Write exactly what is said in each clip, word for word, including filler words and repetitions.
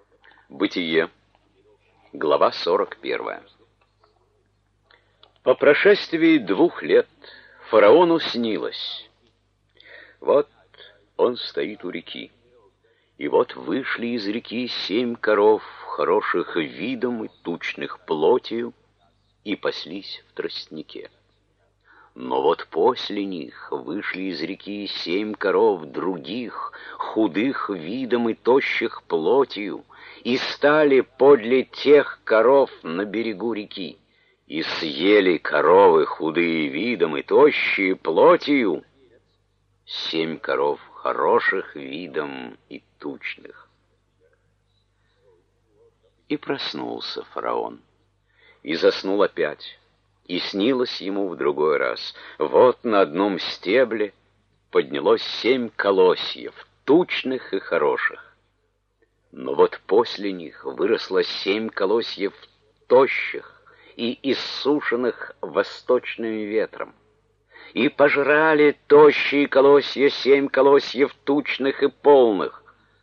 Бытие. Глава сорок первая. По прошествии двух лет фараону снилось. Вот он стоит у реки, и вот вышли из реки семь коров, хороших видом и тучных плотью, и паслись в тростнике. Но вот после них вышли из реки семь коров других, худых видом и тощих плотью, и стали подле тех коров на берегу реки, и съели коровы худые видом и тощие плотью семь коров хороших видом и тучных. И проснулся фараон, и заснул опять. И снилось ему в другой раз: вот на одном стебле поднялось семь колосьев, тучных и хороших. Но вот после них выросло семь колосьев тощих и иссушенных восточным ветром. И пожрали тощие колосья семь колосьев тучных и полных.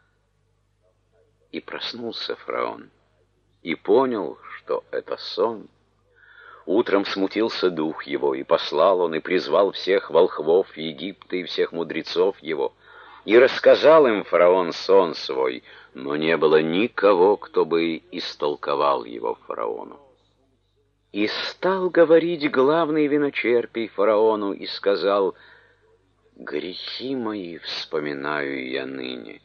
И проснулся фараон, и понял, что это сон. Утром смутился дух его, и послал он, и призвал всех волхвов Египта и всех мудрецов его, и рассказал им фараон сон свой, но не было никого, кто бы истолковал его фараону. И стал говорить главный виночерпий фараону, и сказал: «Грехи мои вспоминаю я ныне.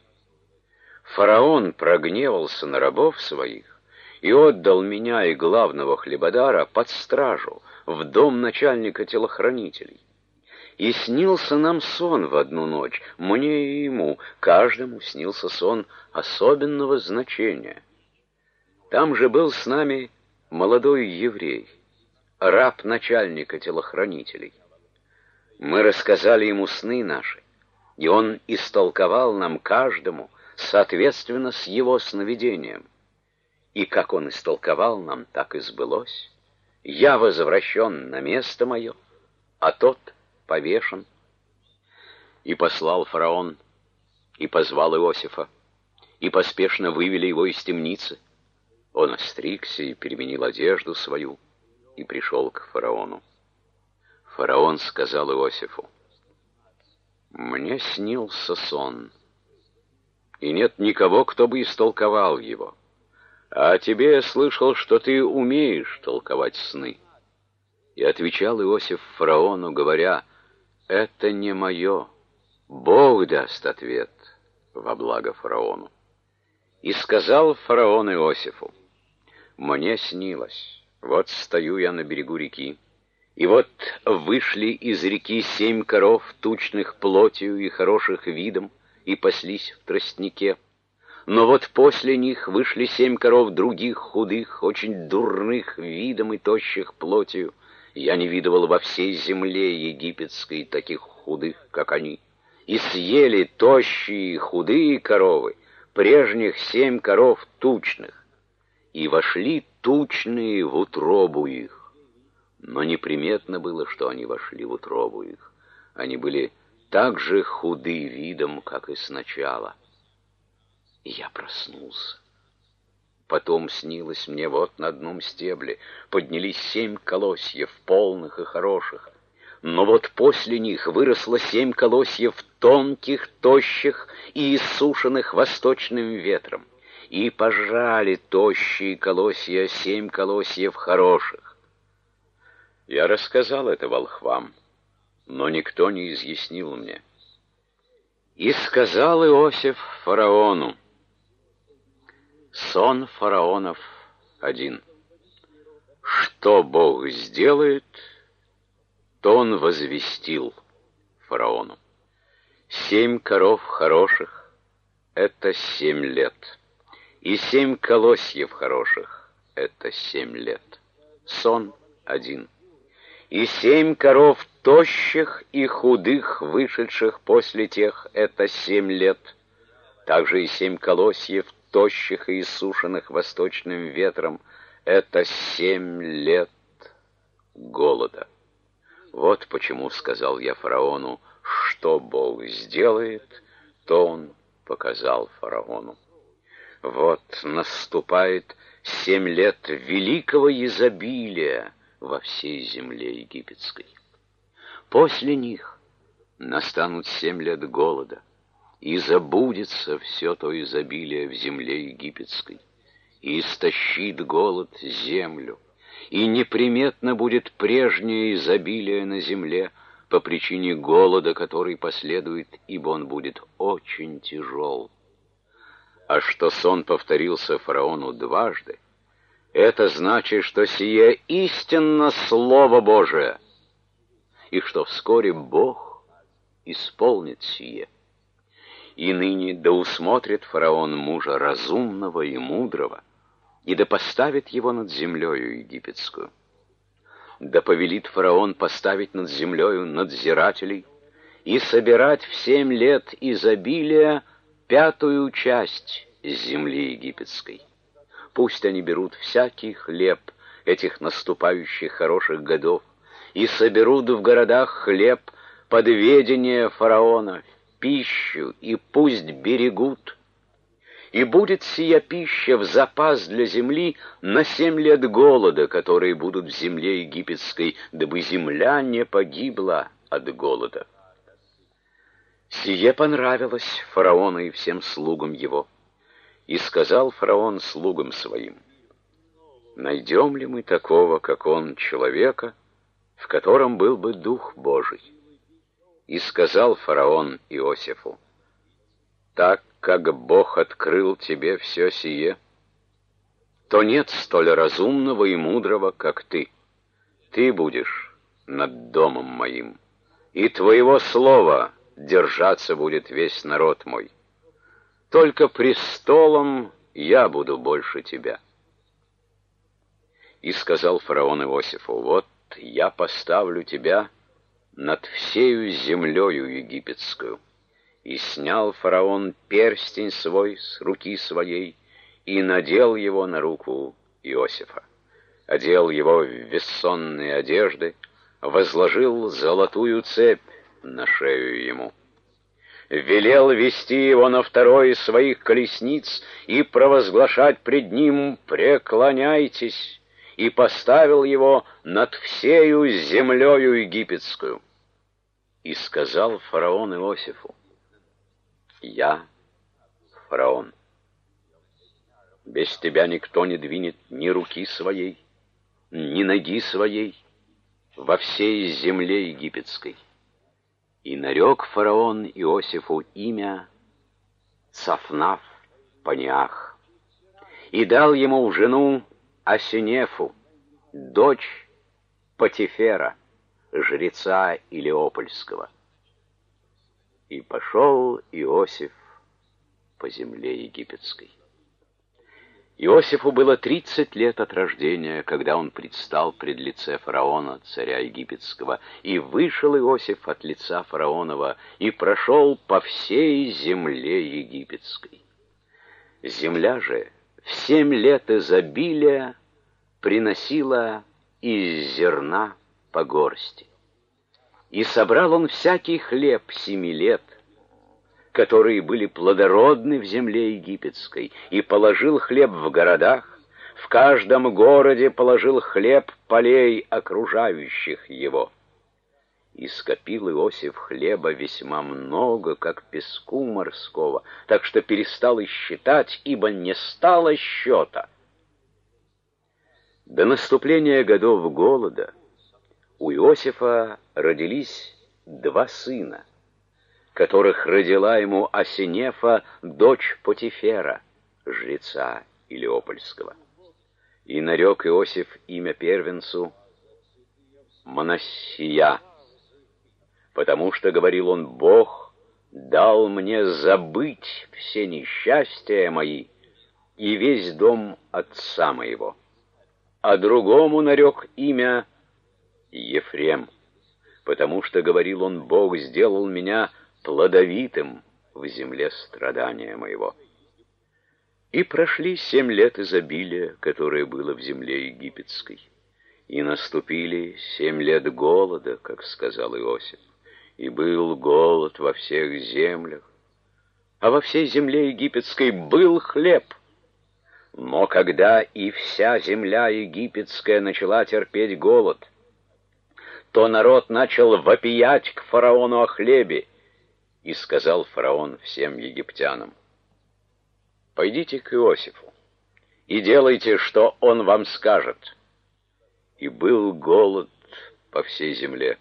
Фараон прогневался на рабов своих, и отдал меня и главного хлебодара под стражу в дом начальника телохранителей. И снился нам сон в одну ночь, мне и ему, каждому снился сон особенного значения. Там же был с нами молодой еврей, раб начальника телохранителей. Мы рассказали ему сны наши, и он истолковал нам каждому соответственно с его сновидением. И как он истолковал нам, так и сбылось. Я возвращен на место мое, а тот повешен». И послал фараон, и позвал Иосифа, и поспешно вывели его из темницы. Он остригся и переменил одежду свою, и пришел к фараону. Фараон сказал Иосифу: «Мне снился сон, и нет никого, кто бы истолковал его. А тебе я слышал, что ты умеешь толковать сны». И отвечал Иосиф фараону, говоря: «Это не мое, Бог даст ответ во благо фараону». И сказал фараон Иосифу: «Мне снилось, вот стою я на берегу реки, и вот вышли из реки семь коров, тучных плотью и хороших видом, и паслись в тростнике. Но вот после них вышли семь коров других, худых, очень дурных видом и тощих плотью. Я не видывал во всей земле египетской таких худых, как они. И съели тощие и худые коровы, прежних семь коров тучных. И вошли тучные в утробу их. Но неприметно было, что они вошли в утробу их. Они были так же худы видом, как и сначала». И я проснулся. Потом снилось мне, вот на одном стебле поднялись семь колосьев, полных и хороших. Но вот после них выросло семь колосьев тонких, тощих и иссушенных восточным ветром. И пожрали тощие колосья семь колосьев хороших. Я рассказал это волхвам, но никто не изъяснил мне. И сказал Иосиф фараону: «Сон фараонов один. Что Бог сделает, то он возвестил фараону. Семь коров хороших — это семь лет, и семь колосьев хороших — это семь лет. Сон один. И семь коров тощих и худых, вышедших после тех — это семь лет. Также и семь колосьев тощих и иссушенных восточным ветром — это семь лет голода. Вот почему сказал я фараону, что Бог сделает, то он показал фараону. Вот наступает семь лет великого изобилия во всей земле египетской. После них настанут семь лет голода, и забудется все то изобилие в земле египетской, и истощит голод землю, и неприметно будет прежнее изобилие на земле по причине голода, который последует, ибо он будет очень тяжел. А что сон повторился фараону дважды, это значит, что сие истинно Слово Божие, и что вскоре Бог исполнит сие. И ныне да усмотрит фараон мужа разумного и мудрого, и да поставит его над землею египетскую. Да повелит фараон поставить над землею надзирателей и собирать в семь лет изобилия пятую часть земли египетской. Пусть они берут всякий хлеб этих наступающих хороших годов и соберут в городах хлеб под ведение фараона, пищу, и пусть берегут. И будет сия пища в запас для земли на семь лет голода, которые будут в земле египетской, дабы земля не погибла от голода. Сие понравилось фараону и всем слугам его. И сказал фараон слугам своим: найдем ли мы такого, как он, человека, в котором был бы Дух Божий? И сказал фараон Иосифу: так как Бог открыл тебе все сие, то нет столь разумного и мудрого, как ты. Ты будешь над домом моим, и твоего слова держаться будет весь народ мой. Только престолом я буду больше тебя. И сказал фараон Иосифу: вот я поставлю тебя над всею землею египетскую. И снял фараон перстень свой с руки своей и надел его на руку Иосифа. Одел его в вессонные одежды, возложил золотую цепь на шею ему. Велел вести его на второй из своих колесниц и провозглашать пред ним: преклоняйтесь, и поставил его над всею землею египетскую. И сказал фараон Иосифу: я фараон. Без тебя никто не двинет ни руки своей, ни ноги своей во всей земле египетской. И нарек фараон Иосифу имя Цафнаф Паниах, и дал ему в жену Асинефу, дочь Потифера, жреца Илиопольского. И пошел Иосиф по земле египетской. Иосифу было тридцать лет от рождения, когда он предстал пред лице фараона, царя египетского, и вышел Иосиф от лица фараонова и прошел по всей земле египетской. Земля же в семь лет изобилия приносила из зерна по горсти. И собрал он всякий хлеб семи лет, которые были плодородны в земле египетской, и положил хлеб в городах, в каждом городе положил хлеб полей, окружающих его. И скопил Иосиф хлеба весьма много, как песку морского, так что перестал и считать, ибо не стало счета. До наступления годов голода у Иосифа родились два сына, которых родила ему Асинефа, дочь Потифера, жреца Илиопольского. И нарек Иосиф имя первенцу Манассия, потому что, говорил он, Бог дал мне забыть все несчастья мои и весь дом отца моего. А другому нарек имя Ефрем, потому что, говорил он, Бог сделал меня плодовитым в земле страдания моего. И прошли семь лет изобилия, которое было в земле египетской, и наступили семь лет голода, как сказал Иосиф, и был голод во всех землях, а во всей земле египетской был хлеб, Но когда и вся земля египетская начала терпеть голод, то народ начал вопиять к фараону о хлебе, и сказал фараон всем египтянам: «Пойдите к Иосифу и делайте, что он вам скажет». И был голод по всей земле.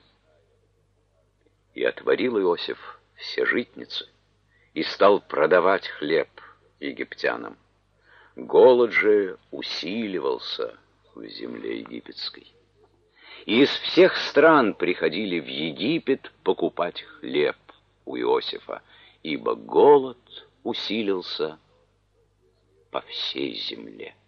И отворил Иосиф все житницы и стал продавать хлеб египтянам. Голод же усиливался в земле египетской. И из всех стран приходили в Египет покупать хлеб у Иосифа, ибо голод усилился по всей земле.